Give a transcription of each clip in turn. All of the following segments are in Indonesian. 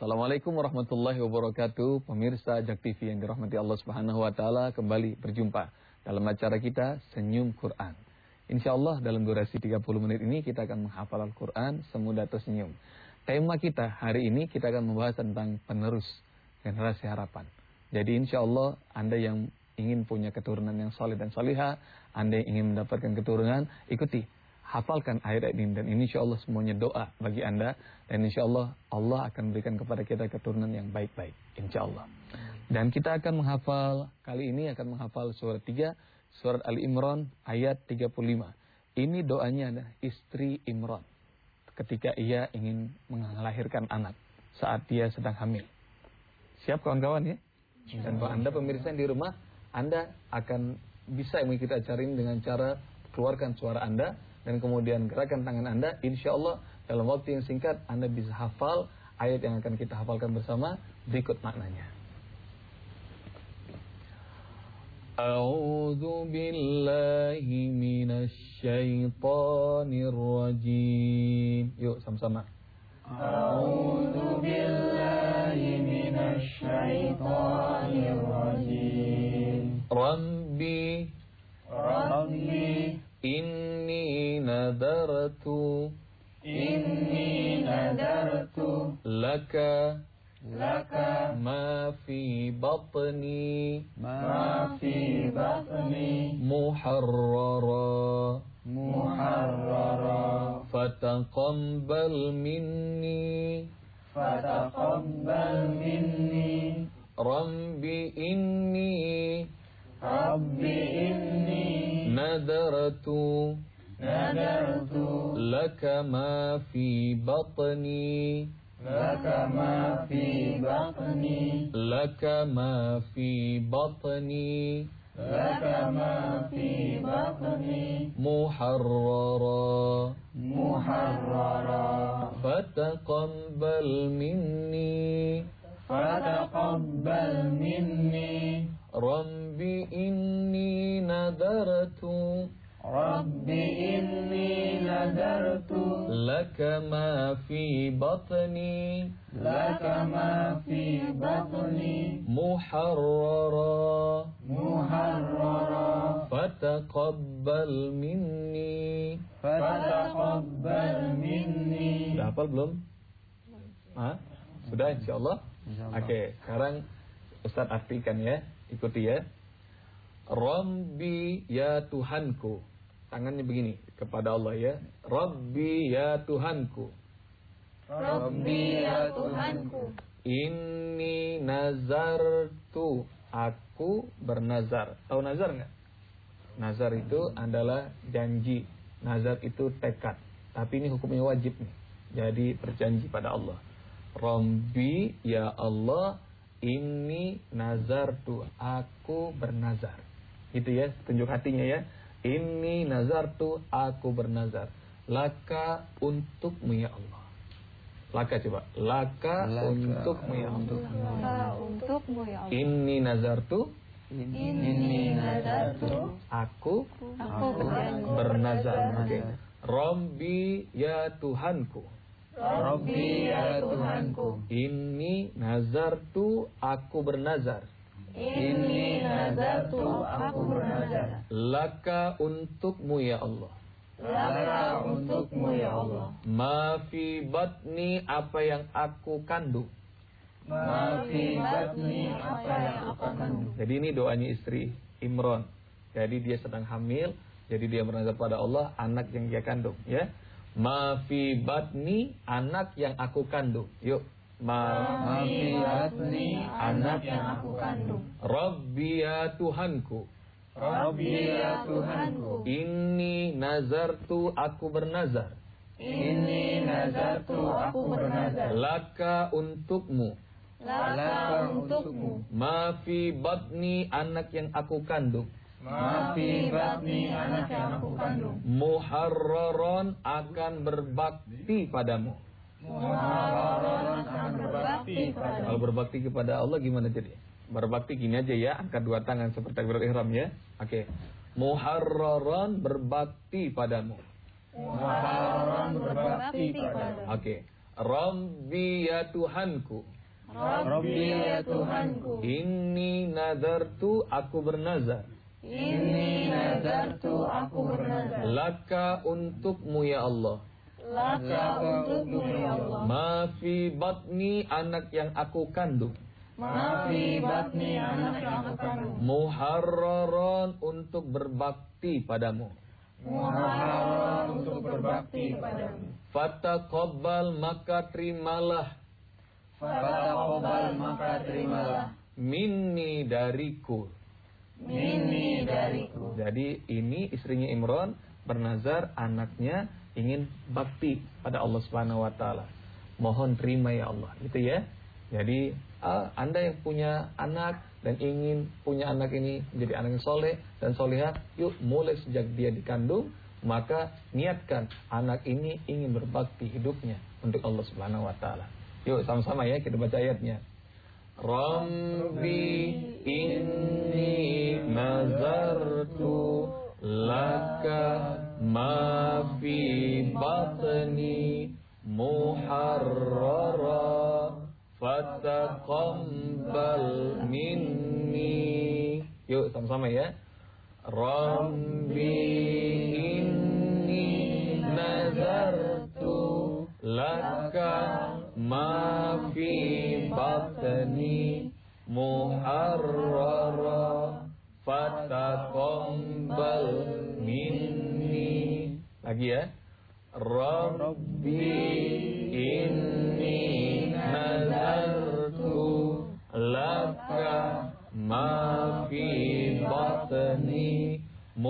Assalamualaikum warahmatullahi wabarakatuh. Pemirsa Jak TV yang dirahmati Allah Subhanahu wa taala, kembali berjumpa dalam acara kita Senyum Quran. Insyaallah dalam durasi 30 menit ini kita akan menghafal Al-Quran semudah tersenyum. Tema kita hari ini kita akan membahas tentang penerus generasi harapan. Jadi insyaallah Anda yang ingin punya keturunan yang saleh dan salihah, Anda yang ingin mendapatkan keturunan, ikuti, hafalkan ayat ini, dan ini insyaallah semuanya doa bagi Anda, dan insyaallah Allah akan berikan kepada kita keturunan yang baik-baik, insyaallah. Dan kita akan menghafal, kali ini akan menghafal surat 3, surat Ali Imran ayat 35. Ini doanya adalah istri Imran ketika ia ingin melahirkan anak saat dia sedang hamil. Siap kawan-kawan ya? Dan kalau Anda pemirsa yang di rumah, Anda akan bisa mengikuti acara ini dengan cara keluarkan suara Anda dan kemudian gerakan tangan Anda. Insyaallah dalam waktu yang singkat Anda bisa hafal ayat yang akan kita hafalkan bersama. Berikut maknanya. A'udzu billahi minasy syaithanir rajim. Yuk sama-sama. A'udzu billahi minasy syaithanir rajim. Rabbi Inni nadartu laka ma fi batni muharrara fataqabbal minni Rabbi inni nadartu laka ma fi batni muharrara fataqabbal minni Rabbi inni nadartu laka ma fi batni muharrara fataqabbal minni. Sudah hafal belum? Sudah insyaallah. Oke, sekarang Ustaz artikan ya, ikuti ya. Rabbi ya Tuhanku. Tangannya begini kepada Allah ya. Rabbi ya Tuhanku. Inni nazartu. Aku bernazar. Tahu nazar enggak? Nazar itu adalah janji. Nazar itu tekad. Tapi ini hukumnya wajib nih. Jadi berjanji pada Allah. Rabbi ya Allah, inni nazartu. Aku bernazar. Gitu ya, tunjuk hatinya ya. Inni nazartu, aku bernazar. Laka, untukmu ya Allah. Laka coba. Laka. Untukmu ya Allah. Inni nazartu. Aku bernazar. Okay. Rabbi ya Tuhanku. Inni nazartu, aku bernazar. Laka, untukmu ya Allah. Ma fi batni, apa yang aku kandung. Jadi ini doanya istri Imran. Jadi dia sedang hamil, jadi dia bernazar pada Allah anak yang dia kandung ya. Ma fi batni, anak yang aku kandung. Yuk. Ma fi batni, anak yang aku kandung. Rabbi ya Tuhanku. Inni nazartu, aku bernazar. Laka, untukmu. Ma fi batni, anak yang aku kandung. Muharraran, akan berbakti padamu. Kalau berbakti kepada Allah gimana jadi? Berbakti gini aja ya, angkat dua tangan seperti takbiratul ihram ya. Oke. Muharraran, berbakti padamu. Oke. Rabbi ya Tuhanku. Rabbi ya Tuhanku. Inni nadartu, aku bernazar. Inni nadartu, aku bernazar. Laka, untukmu ya Allah. Laka, untukmu ya Allah. Ma fi batni, anak yang aku kandung. Ma fi batni, anak yang aku kandung. Muharraran, untuk berbakti padamu. Muharraran, untuk berbakti padamu. Fataqabbal, maka terimalah. Fataqabbal, maka terimalah. Minni, dariku. Minni, dariku. Jadi ini istrinya Imran bernazar anaknya ingin bakti pada Allah Subhanahu wa taala. Mohon terima ya Allah, gitu ya. Jadi Anda yang punya anak dan ingin punya anak ini menjadi anak yang soleh dan solehah, yuk mulai sejak dia dikandung, maka niatkan anak ini ingin berbakti hidupnya untuk Allah Subhanahu wa taala. Yuk sama-sama ya kita baca ayatnya. Rabbi inni nazartu laka ma fi batni muharrara fataqabbal minni. Yuk sama-sama ya. Rabbi inni nazartu laka ma fi batni muharrara fataqabbal minni. Lagi ya. Rabbi inni nazartu laka ma fi batni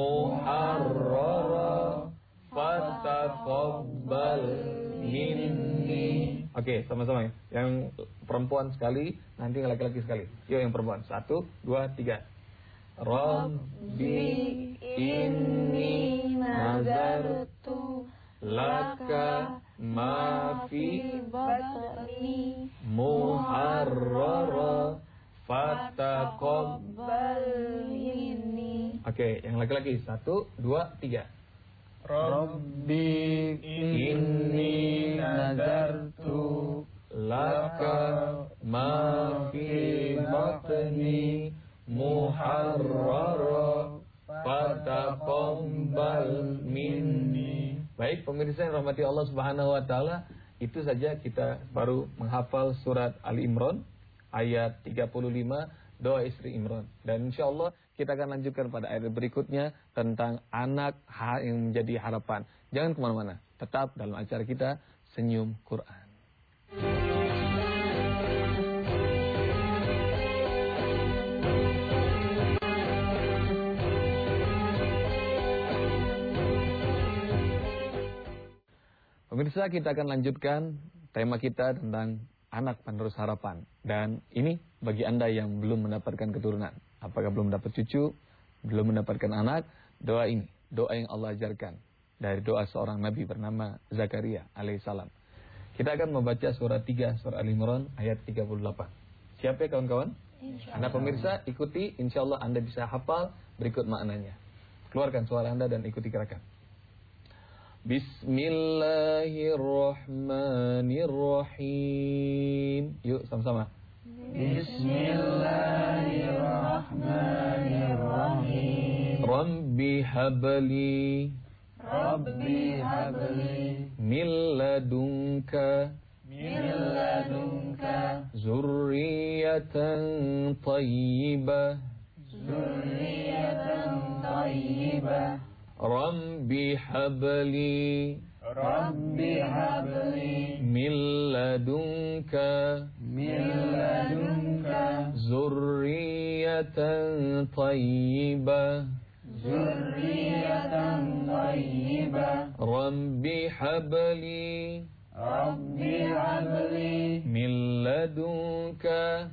muharrara fataqabbal minni. Oke, sama-sama ya. Yang perempuan sekali, nanti laki-laki sekali. Yuk yang perempuan. 1, 2, 3. Rabbi inni nazartu laka ma fi batni muharrara fataqabbal. minni. Oke, yang laki-laki. 1, 2, 3. Rabbi inni nazartu laka ma fi batni muharrara fataqabbal minni. Baik pemirsa yang rahmati Allah Subhanahu wa taala, itu saja kita baru menghafal surat Ali Imran ayat 35, doa istri Imran. Dan insyaallah kita akan lanjutkan pada ayat berikutnya tentang anak yang menjadi harapan. Jangan kemana-mana, tetap dalam acara kita Senyum Quran. Pemirsa, kita akan lanjutkan tema kita tentang anak penerus harapan. Dan ini bagi Anda yang belum mendapatkan keturunan. Apakah belum dapat cucu, belum mendapatkan anak, doa ini, doa yang Allah ajarkan dari doa seorang nabi bernama Zakaria alaihissalam. Kita akan membaca surah 3 surah Al-Imran ayat 38. Siap ya kawan-kawan? Anda pemirsa ikuti, insyaallah Anda bisa hafal berikut maknanya. Keluarkan suara Anda dan ikuti gerakan. Bismillahirrahmanirrahim. Yuk sama-sama. Bismillahirrahmanirrahim. Rabbi habli Rabbi habli min ladunka zurriyatan tayyibah zurriyatan tayyibah. Rabbi habli Rabbi habli min ladunka zurriyatan tayyibah zurriyatan tayyibah. Rabbi habli min ladunka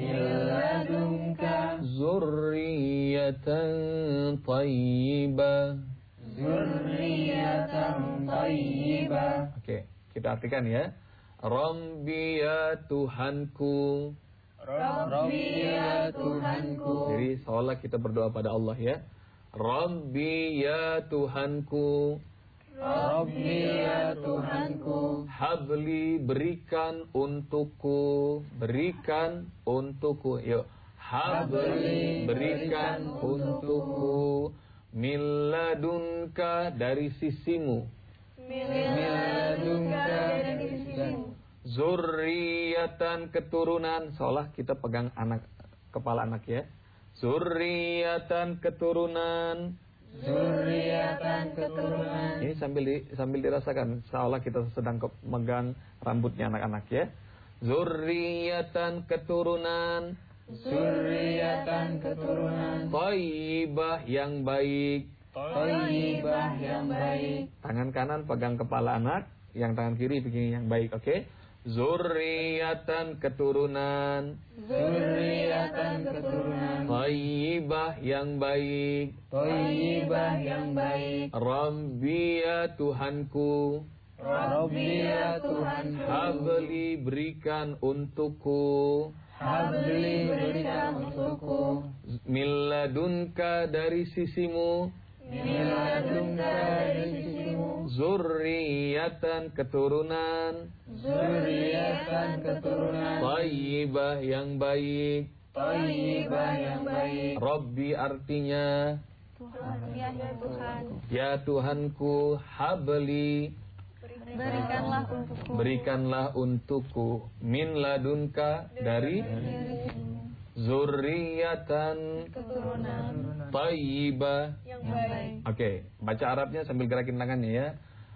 zurriyatan tayyibah zurriyatan tayyibah. Oke, kita artikan ya. Rabbi ya Tuhanku. Rabbi ya Tuhanku. Jadi seolah kita berdoa pada Allah ya. Rabbi ya Tuhanku. Rabbi ya Tuhanku. Habli berikan untukku. Berikan untukku. Yuk. Habli berikan untukku. Min ladunka dari sisimu. Min ladunka dari sisimu. Zurriyatan keturunan. Seolah kita pegang anak, kepala anak ya. Zurriyatan keturunan. Zurriyatan keturunan. Ini sambil dirasakan seolah kita sedang memegang rambutnya anak-anak ya. Zurriyatan keturunan. Zurriyatan keturunan. Thayyibah yang baik. Thayyibah yang baik. Tangan kanan pegang kepala anak, yang tangan kiri begini yang baik, oke? Zurriyatan keturunan. Zurriyatan keturunan. Thayyibah yang baik. Thayyibah yang baik. Rabbi ya Tuhanku. Rabbi ya Tuhanku. Habli berikan untukku. Habli berikan untukku. Min ladunka dari sisimu. Min ladunka dari sisimu. Zurriyatan keturunan. Zurriyatan keturunan. Thayyibah yang baik. Thayyibah yang baik. Rabbi artinya Tuhan, ya Tuhan. ya Tuhanku. Habli Berikanlah untukku. berikanlah untukku. Min ladunka dari zurriyatan Keturunan thayyibah. yang baik. Oke, baca Arabnya sambil gerakin tangannya ya.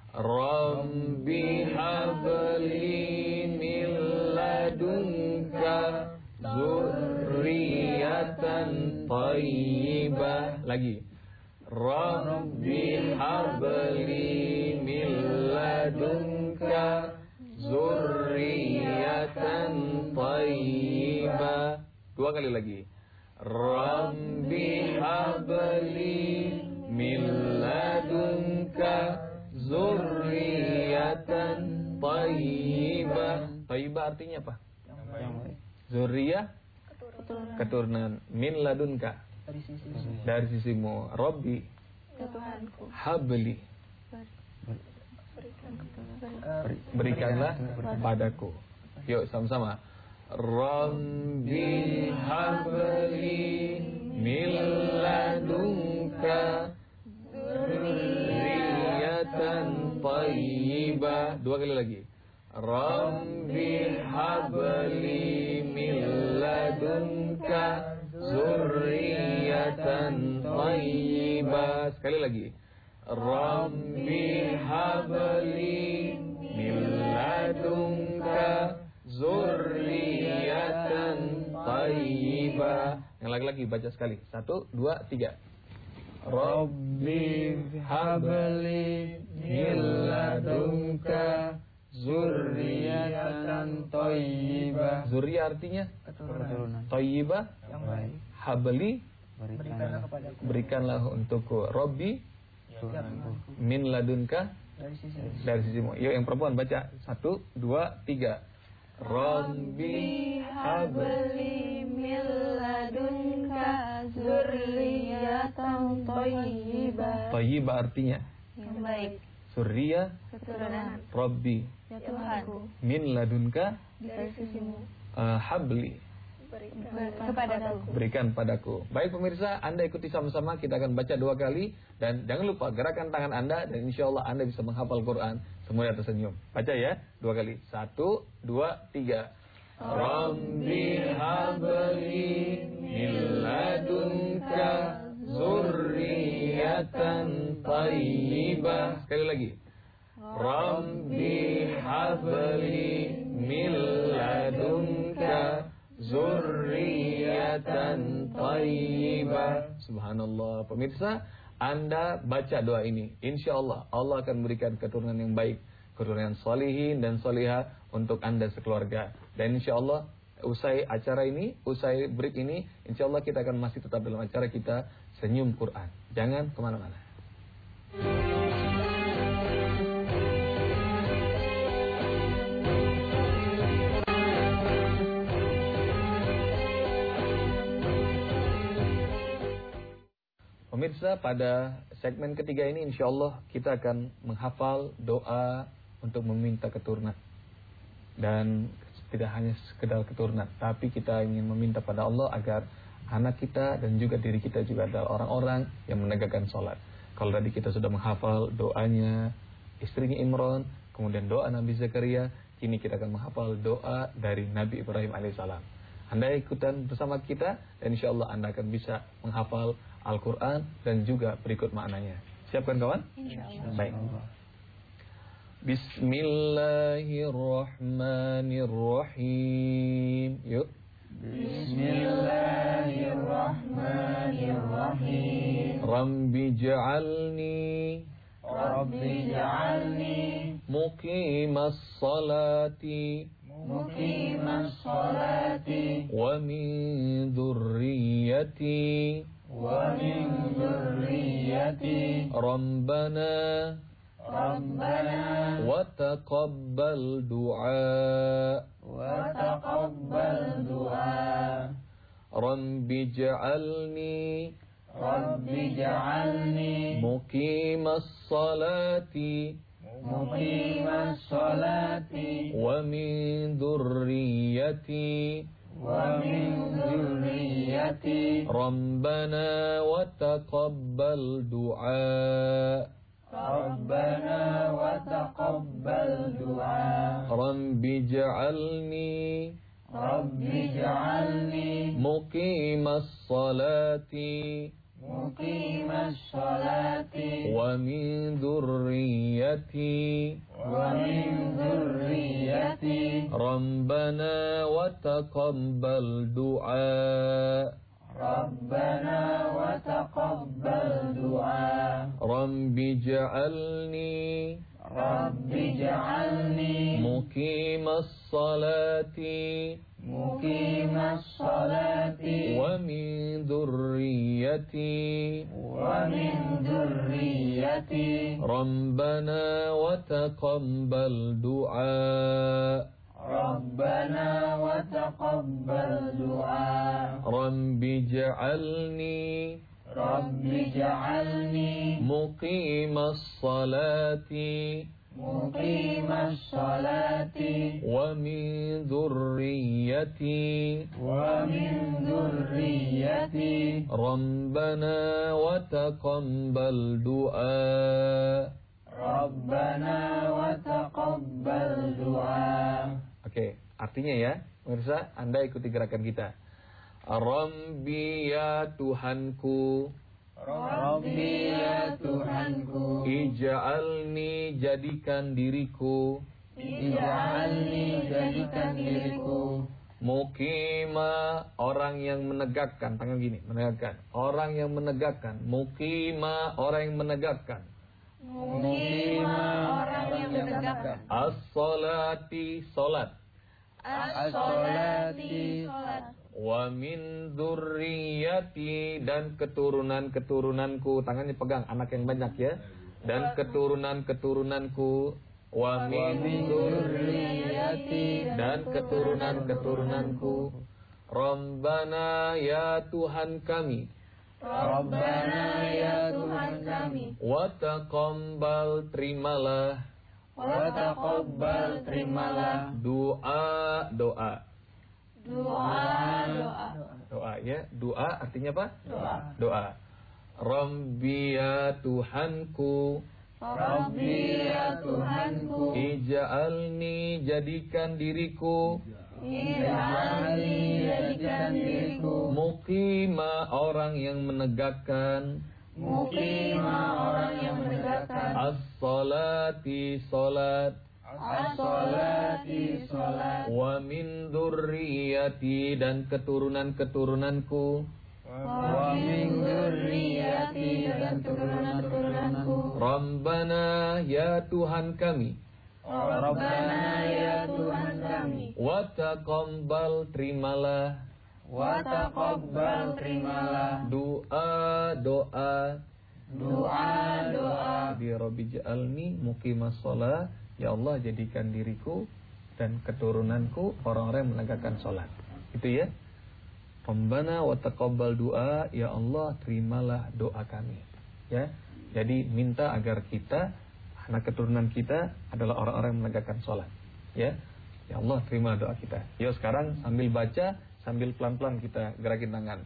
Rabbi habli min ladunka zurriyatan thayyibah. Lagi. Rabbi habli min ladunka zurriyatan thayyibah. Dua kali lagi. Rabbi habli min ladunka zurriyatan thayyibah. Thayyibah artinya apa? Yang baik. Zurriyah Keturunan keturunan. Min ladunka dari sisimu. Rabbi ya Tuhanku. habli Berikan berikanlah padaku. Yuk sama-sama. Rabbi habli min ladunka zurriyatan thayyibah. Dua kali lagi. Rabbi habli min ladunka zurriyatan thayyibah. Sekali lagi. Rabbi habli min ladunka zurriyatan thayyibah. Yang lagi-lagi baca sekali. 1, 2, 3. Rabbi habli min ladunka zurriyatan thayyibah. Zuriyah artinya Keturunan. thayyibah. Yang baik. Habli Berikanlah kepadaku. berikanlah untukku. Rabbi Tuhanku. min ladunka Dari sisi. dari sisimu. Yuk yang perempuan baca. 1, 2, 3. Rabbi Habli min ladunka zurriyatan thayyibah. thayyibah artinya Yang baik. Zuriyah. Keturunan Rabbi ya Tuhanku. min ladunka Dari sisimu. habli Kepadaku. berikan padaku. Baik pemirsa, Anda ikuti sama-sama. Kita akan baca 2 kali. Dan jangan lupa gerakan tangan Anda. Dan insya Allah Anda bisa menghafal Quran semuanya tersenyum. Baca ya 2 kali. 1, 2, 3. Rabbi habli min ladunka zurriyatan thayyibah. Sekali lagi. Rabbi habli min ladunka zurriyatan thayyibah. Subhanallah. Pemirsa, Anda baca doa ini, insya Allah Allah akan memberikan keturunan yang baik, keturunan solihin dan solihah untuk Anda sekeluarga. Dan insya Allah usai acara ini, usai break ini, insya Allah kita akan masih tetap dalam acara kita Senyum Quran. Jangan kemana-mana. Pemirsa, pada segmen ketiga ini insya Allah kita akan menghafal doa untuk meminta keturunan. Dan tidak hanya sekedar keturunan, tapi kita ingin meminta pada Allah agar anak kita dan juga diri kita juga adalah orang-orang yang menegakkan sholat. Kalau tadi kita sudah menghafal doanya istrinya Imran, kemudian doa Nabi Zakaria, kini kita akan menghafal doa dari Nabi Ibrahim alaihissalam. Anda ikutan bersama kita dan insya Allah Anda akan bisa menghafal Al-Quran dan juga berikut maknanya. Siapkan kawan? Insyaallah. Baik. Bismillahirrahmanirrahim. Yuk. Bismillahirrahmanirrahim. Rabbi ja'alni muqimas salati Muqimas salati wa min dhurriyyati wa min dzurriyyati Rabbana wa taqabbal du'a wa taqabbal du'a. Rabbi ja'alni muqimas salati Muqimas salati wa min dhurriyyati wa min dzurriyyati Rabbana wa taqabbal du'a Rabbana wa taqabbal du'a. Rabbi ja'alni muqimas salati Muqimas salati wa min dhurriyyati wa min dzurriyyati Rabbana wa taqabbal du'a Rabbana wa taqabbal du'a. Rabbi ja'alni muqimas salati Muqimas salati wa min dhurriyyati wa min dzurriyyati Rabbana wa taqabbal du'a Rabbana wa taqabbal du'a. Rabbi ja'alni muqimas salati Muqimas salati wa min dhurriyyati wa min dzurriyyati Rabbana wa taqabbal du'a Rabbana wa taqabbal du'a. Oke, artinya ya, pemirsa, Anda ikuti gerakan kita. Rabbi ya Tuhanku, Rabbi ya Tuhanku, ij'alni jadikan diriku, ij'alni jadikan diriku, muqima orang yang menegakkan, tangan gini, menegakkan, orang yang menegakkan, muqima orang yang menegakkan, muqima orang yang menegakkan, as-salati salat, as-salati salat, wa min dzurriyyati dan keturunan-keturunanku, tangannya pegang, anak yang banyak ya, dan keturunan-keturunanku, wa min dzurriyyati dan keturunan-keturunanku, Rabbana ya Tuhan kami, Rabbana ya Tuhan kami, wa taqabbal terimalah, wa taqabbal terimalah doa ya, doa artinya apa? Doa. Rabbi ya Tuhanku, Rabbi ya Tuhanku, ij'alni jadikan diriku, ij'alni jadikan diriku, muqima orang yang menegakkan, muqima orang yang menegakkan, as-salati salat, as-salati salat, wa min dzurriyyati dan keturunan-keturunanku, wa min dzurriyyati dan keturunan-keturunanku, Rabbana ya Tuhan kami, Rabbana ya Tuhan kami, wa taqabbal terimalah, wa taqabbal terimalah doa doa. Di Rabbi ja'alni muqimas shalah, ya Allah jadikan diriku dan keturunanku orang-orang yang menegakkan salat. Itu ya. Rabbana wa taqabbal du'a, ya Allah terimalah doa kami. Ya. Jadi minta agar kita, anak keturunan kita adalah orang-orang yang menegakkan sholat. Ya Allah terima doa kita. Yuk sekarang sambil baca, sambil pelan-pelan kita gerakin tangan.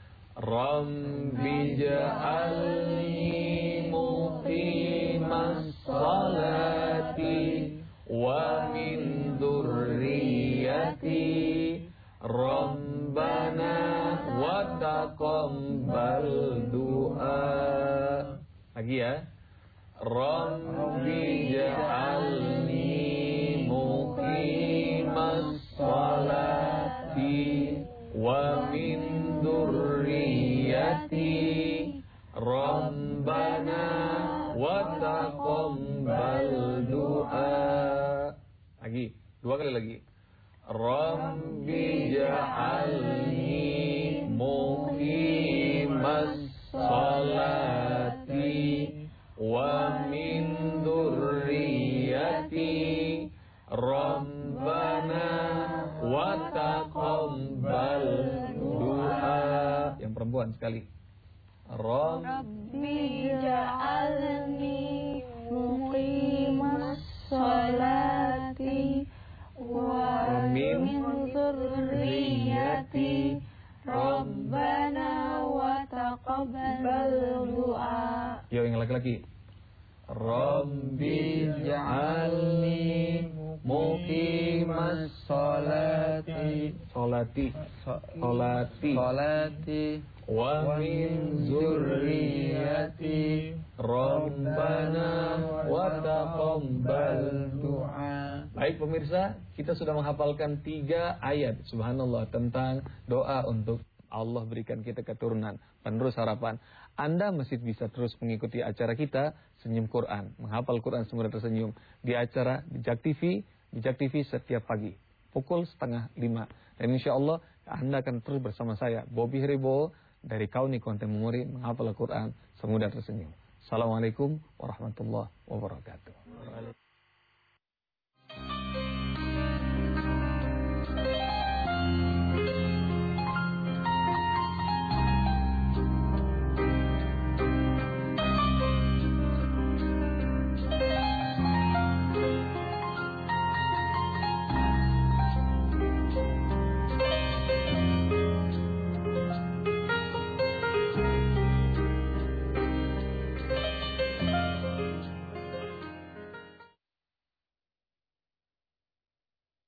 Rabbi ja'alni muqimas salati wa min dzurriyyati Rabbana wa taqabbal du'a. Lagi ya. Rabbi ja'alni muqimas salati wa min dzurriyyati Rabbana wa taqabbal du'a. Lagi, 2 kali lagi. Rabbi ja'alni muqimas salati wa min dzurriyyati Rabbana wa taqabbal du'a. Yang perempuan sekali. Rabbi ja'alni muqimas salati wa min dzurriyyati Rabbana wa taqabbal du'a. Yo yang laki-laki. Rabbi ja'alni muqimas salati wa min dzurriyyati Rabbana wa taqabbal du'a. Baik pemirsa, kita sudah menghafalkan 3 ayat subhanallah tentang doa untuk Allah berikan kita keturunan penerus harapan. Anda masih bisa terus mengikuti acara kita Senyum Quran, menghafal Quran semula tersenyum di acara Bijak TV setiap pagi pukul 4:30. Dan insya Allah Anda akan terus bersama saya Bobby Heribo dari Kauni Konten Memori menghafal Quran semudah tersenyum. Assalamualaikum warahmatullahi wabarakatuh.